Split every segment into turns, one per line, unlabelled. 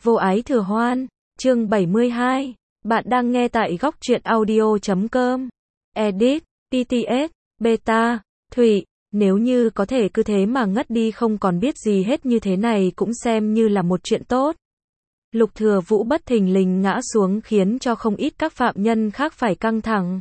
Vô ái thừa hoan, chương 72. Bạn đang nghe tại góc truyện audio.com. Edit, TTS, Beta, Thụy, nếu như có thể cứ thế mà ngất đi không còn biết gì hết như thế này cũng xem như là một chuyện tốt. Lục Thừa Vũ bất thình lình ngã xuống khiến cho không ít các phạm nhân khác phải căng thẳng.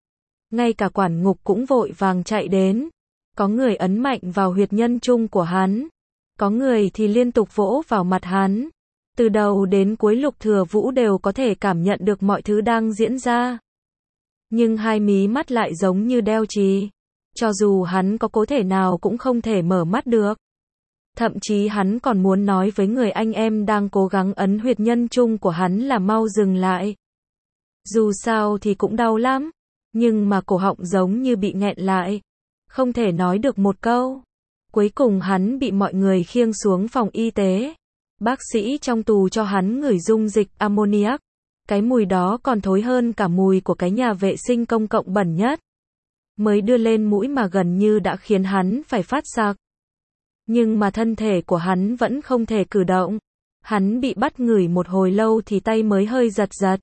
Ngay cả quản ngục cũng vội vàng chạy đến. Có người ấn mạnh vào huyệt nhân trung của hắn. Có người thì liên tục vỗ vào mặt hắn. Từ đầu đến cuối Lục Thừa Vũ đều có thể cảm nhận được mọi thứ đang diễn ra. Nhưng hai mí mắt lại giống như đeo chì. Cho dù hắn có cố thể nào cũng không thể mở mắt được. Thậm chí hắn còn muốn nói với người anh em đang cố gắng ấn huyệt nhân trung của hắn là mau dừng lại. Dù sao thì cũng đau lắm. Nhưng mà cổ họng giống như bị nghẹn lại. Không thể nói được một câu. Cuối cùng hắn bị mọi người khiêng xuống phòng y tế. Bác sĩ trong tù cho hắn ngửi dung dịch ammoniac. Cái mùi đó còn thối hơn cả mùi của cái nhà vệ sinh công cộng bẩn nhất. Mới đưa lên mũi mà gần như đã khiến hắn phải phát sặc. Nhưng mà thân thể của hắn vẫn không thể cử động. Hắn bị bắt ngửi một hồi lâu thì tay mới hơi giật giật.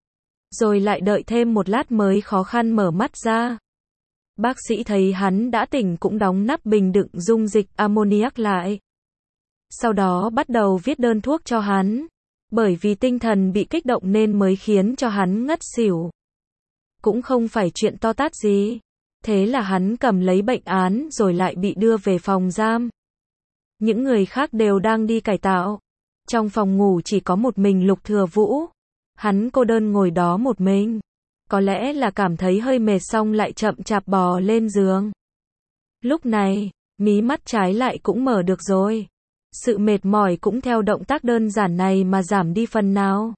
Rồi lại đợi thêm một lát mới khó khăn mở mắt ra. Bác sĩ thấy hắn đã tỉnh cũng đóng nắp bình đựng dung dịch ammoniac lại. Sau đó bắt đầu viết đơn thuốc cho hắn. Bởi vì tinh thần bị kích động nên mới khiến cho hắn ngất xỉu. Cũng không phải chuyện to tát gì. Thế là hắn cầm lấy bệnh án rồi lại bị đưa về phòng giam. Những người khác đều đang đi cải tạo. Trong phòng ngủ chỉ có một mình Lục Thừa Vũ. Hắn cô đơn ngồi đó một mình. Có lẽ là cảm thấy hơi mệt xong lại chậm chạp bò lên giường. Lúc này, mí mắt trái lại cũng mở được rồi. Sự mệt mỏi cũng theo động tác đơn giản này mà giảm đi phần nào.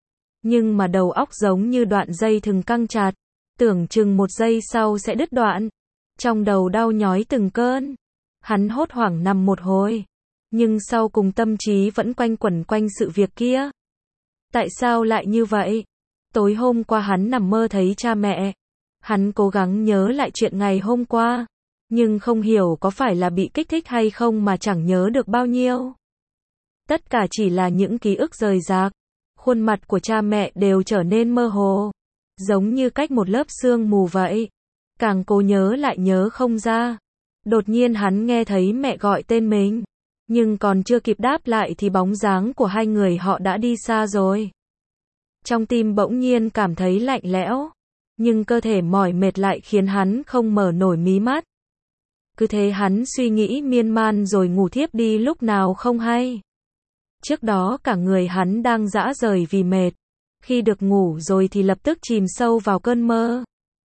Nhưng mà đầu óc giống như đoạn dây thừng căng chặt. Tưởng chừng một giây sau sẽ đứt đoạn. Trong đầu đau nhói từng cơn. Hắn hốt hoảng nằm một hồi. Nhưng sau cùng tâm trí vẫn quanh quẩn quanh sự việc kia. Tại sao lại như vậy? Tối hôm qua hắn nằm mơ thấy cha mẹ. Hắn cố gắng nhớ lại chuyện ngày hôm qua. Nhưng không hiểu có phải là bị kích thích hay không mà chẳng nhớ được bao nhiêu. Tất cả chỉ là những ký ức rời rạc. Khuôn mặt của cha mẹ đều trở nên mơ hồ. Giống như cách một lớp sương mù vậy. Càng cố nhớ lại nhớ không ra. Đột nhiên hắn nghe thấy mẹ gọi tên mình. Nhưng còn chưa kịp đáp lại thì bóng dáng của hai người họ đã đi xa rồi. Trong tim bỗng nhiên cảm thấy lạnh lẽo. Nhưng cơ thể mỏi mệt lại khiến hắn không mở nổi mí mắt. Cứ thế hắn suy nghĩ miên man rồi ngủ thiếp đi lúc nào không hay. Trước đó cả người hắn đang rã rời vì mệt. Khi được ngủ rồi thì lập tức chìm sâu vào cơn mơ.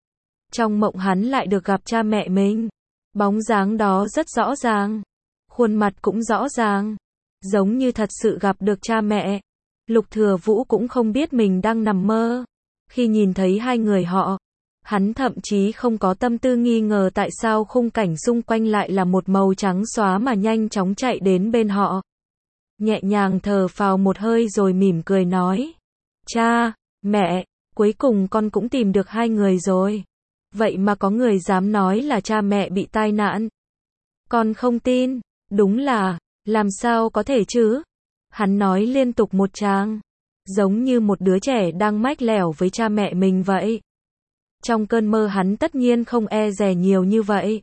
Trong mộng hắn lại được gặp cha mẹ mình. Bóng dáng đó rất rõ ràng. Khuôn mặt cũng rõ ràng. Giống như thật sự gặp được cha mẹ. Lục Thừa Vũ cũng không biết mình đang nằm mơ. Khi nhìn thấy hai người họ, hắn thậm chí không có tâm tư nghi ngờ tại sao khung cảnh xung quanh lại là một màu trắng xóa mà nhanh chóng chạy đến bên họ. Nhẹ nhàng thở phào một hơi rồi mỉm cười nói. Cha, mẹ, cuối cùng con cũng tìm được hai người rồi. Vậy mà có người dám nói là cha mẹ bị tai nạn. Con không tin, đúng là, làm sao có thể chứ? Hắn nói liên tục một tràng. Giống như một đứa trẻ đang mách lẻo với cha mẹ mình vậy. Trong cơn mơ hắn tất nhiên không e dè nhiều như vậy.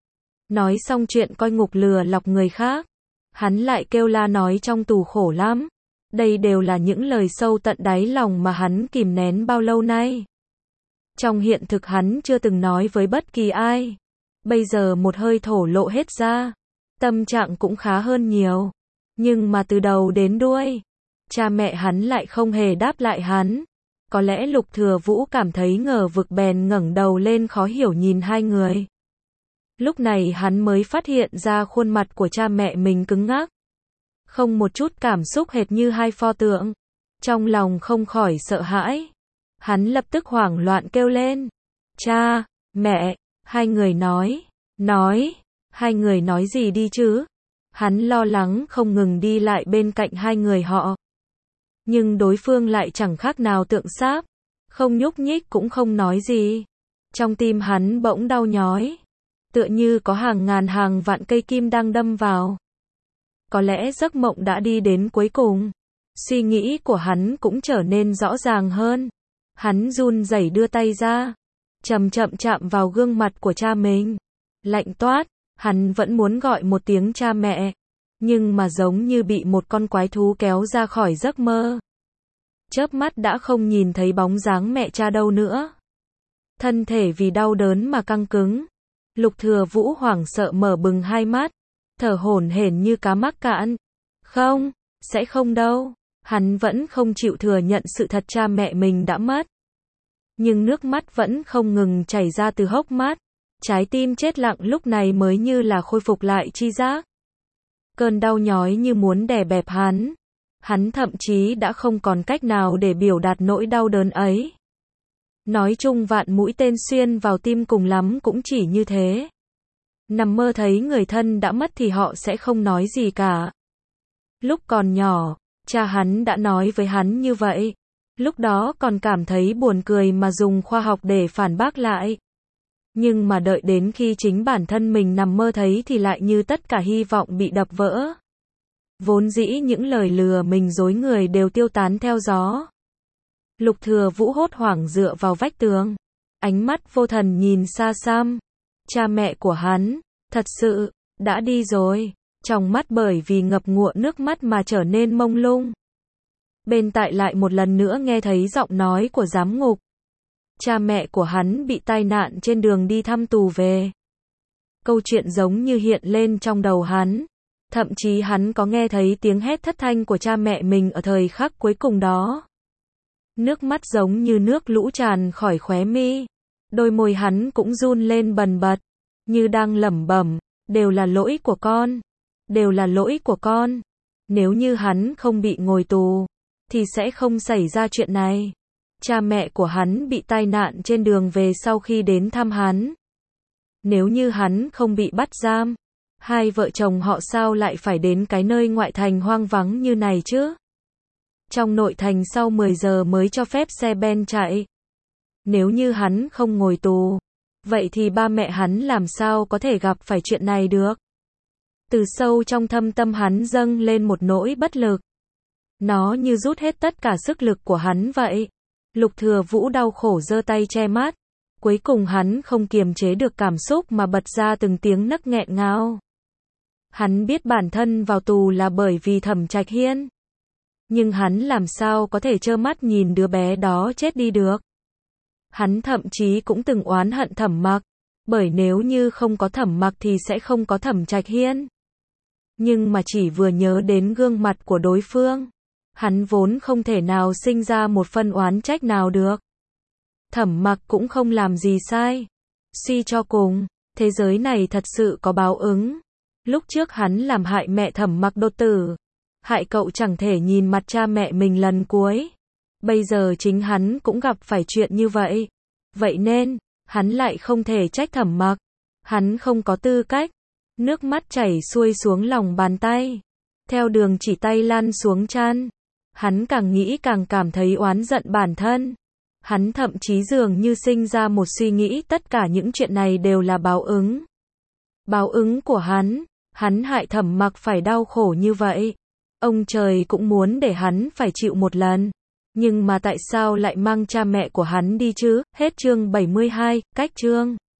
Nói xong chuyện coi ngục lừa lọc người khác. Hắn lại kêu la nói trong tù khổ lắm. Đây đều là những lời sâu tận đáy lòng mà hắn kìm nén bao lâu nay. Trong hiện thực hắn chưa từng nói với bất kỳ ai. Bây giờ một hơi thổ lộ hết ra. Tâm trạng cũng khá hơn nhiều. Nhưng mà từ đầu đến đuôi, cha mẹ hắn lại không hề đáp lại hắn. Có lẽ Lục Thừa Vũ cảm thấy ngờ vực bèn ngẩng đầu lên khó hiểu nhìn hai người. Lúc này hắn mới phát hiện ra khuôn mặt của cha mẹ mình cứng ngắc. Không một chút cảm xúc hệt như hai pho tượng. Trong lòng không khỏi sợ hãi. Hắn lập tức hoảng loạn kêu lên. Cha, mẹ, hai người nói, hai người nói gì đi chứ? Hắn lo lắng không ngừng đi lại bên cạnh hai người họ. Nhưng đối phương lại chẳng khác nào tượng sáp. Không nhúc nhích cũng không nói gì. Trong tim hắn bỗng đau nhói. Tựa như có hàng ngàn hàng vạn cây kim đang đâm vào. Có lẽ giấc mộng đã đi đến cuối cùng. Suy nghĩ của hắn cũng trở nên rõ ràng hơn. Hắn run rẩy đưa tay ra, chậm chậm chạm vào gương mặt của cha mình. Lạnh toát, hắn vẫn muốn gọi một tiếng cha mẹ, nhưng mà giống như bị một con quái thú kéo ra khỏi giấc mơ. Chớp mắt đã không nhìn thấy bóng dáng mẹ cha đâu nữa. Thân thể vì đau đớn mà căng cứng. Lục Thừa Vũ hoảng sợ mở bừng hai mắt, thở hổn hển như cá mắc cạn. Không, sẽ không đâu. Hắn vẫn không chịu thừa nhận sự thật cha mẹ mình đã mất. Nhưng nước mắt vẫn không ngừng chảy ra từ hốc mắt. Trái tim chết lặng lúc này mới như là khôi phục lại tri giác. Cơn đau nhói như muốn đè bẹp hắn. Hắn thậm chí đã không còn cách nào để biểu đạt nỗi đau đớn ấy. Nói chung vạn mũi tên xuyên vào tim cùng lắm cũng chỉ như thế. Nằm mơ thấy người thân đã mất thì họ sẽ không nói gì cả. Lúc còn nhỏ, cha hắn đã nói với hắn như vậy. Lúc đó còn cảm thấy buồn cười mà dùng khoa học để phản bác lại. Nhưng mà đợi đến khi chính bản thân mình nằm mơ thấy thì lại như tất cả hy vọng bị đập vỡ. Vốn dĩ những lời lừa mình dối người đều tiêu tán theo gió. Lục Thừa Vũ hốt hoảng dựa vào vách tường. Ánh mắt vô thần nhìn xa xăm. Cha mẹ của hắn, thật sự, đã đi rồi. Trong mắt bởi vì ngập ngụa nước mắt mà trở nên mông lung. Bên tại lại một lần nữa nghe thấy giọng nói của giám ngục. Cha mẹ của hắn bị tai nạn trên đường đi thăm tù về. Câu chuyện giống như hiện lên trong đầu hắn. Thậm chí hắn có nghe thấy tiếng hét thất thanh của cha mẹ mình ở thời khắc cuối cùng đó. Nước mắt giống như nước lũ tràn khỏi khóe mi. Đôi môi hắn cũng run lên bần bật, như đang lẩm bẩm, đều là lỗi của con. Đều là lỗi của con. Nếu như hắn không bị ngồi tù, thì sẽ không xảy ra chuyện này. Cha mẹ của hắn bị tai nạn trên đường về sau khi đến thăm hắn. Nếu như hắn không bị bắt giam, hai vợ chồng họ sao lại phải đến cái nơi ngoại thành hoang vắng như này chứ? Trong nội thành sau 10 giờ mới cho phép xe ben chạy. Nếu như hắn không ngồi tù, vậy thì ba mẹ hắn làm sao có thể gặp phải chuyện này được? Từ sâu trong thâm tâm hắn dâng lên một nỗi bất lực. Nó như rút hết tất cả sức lực của hắn vậy. Lục Thừa Vũ đau khổ giơ tay che mắt. Cuối cùng hắn không kiềm chế được cảm xúc mà bật ra từng tiếng nấc nghẹn ngào. Hắn biết bản thân vào tù là bởi vì Thẩm Trạch Hiên. Nhưng hắn làm sao có thể trơ mắt nhìn đứa bé đó chết đi được. Hắn thậm chí cũng từng oán hận Thẩm Mặc. Bởi nếu như không có Thẩm Mặc thì sẽ không có Thẩm Trạch Hiên. Nhưng mà chỉ vừa nhớ đến gương mặt của đối phương, hắn vốn không thể nào sinh ra một phân oán trách nào được. Thẩm Mặc cũng không làm gì sai. Suy cho cùng, thế giới này thật sự có báo ứng. Lúc trước hắn làm hại mẹ Thẩm Mặc đột tử, hại cậu chẳng thể nhìn mặt cha mẹ mình lần cuối. Bây giờ chính hắn cũng gặp phải chuyện như vậy. Vậy nên, hắn lại không thể trách Thẩm Mặc. Hắn không có tư cách. Nước mắt chảy xuôi xuống lòng bàn tay, theo đường chỉ tay lan xuống trán. Hắn càng nghĩ càng cảm thấy oán giận bản thân. Hắn thậm chí dường như sinh ra một suy nghĩ tất cả những chuyện này đều là báo ứng. Báo ứng của hắn hại Thẩm Mặc phải đau khổ như vậy. Ông trời cũng muốn để hắn phải chịu một lần. Nhưng mà tại sao lại mang cha mẹ của hắn đi chứ? Hết chương 72, cách chương.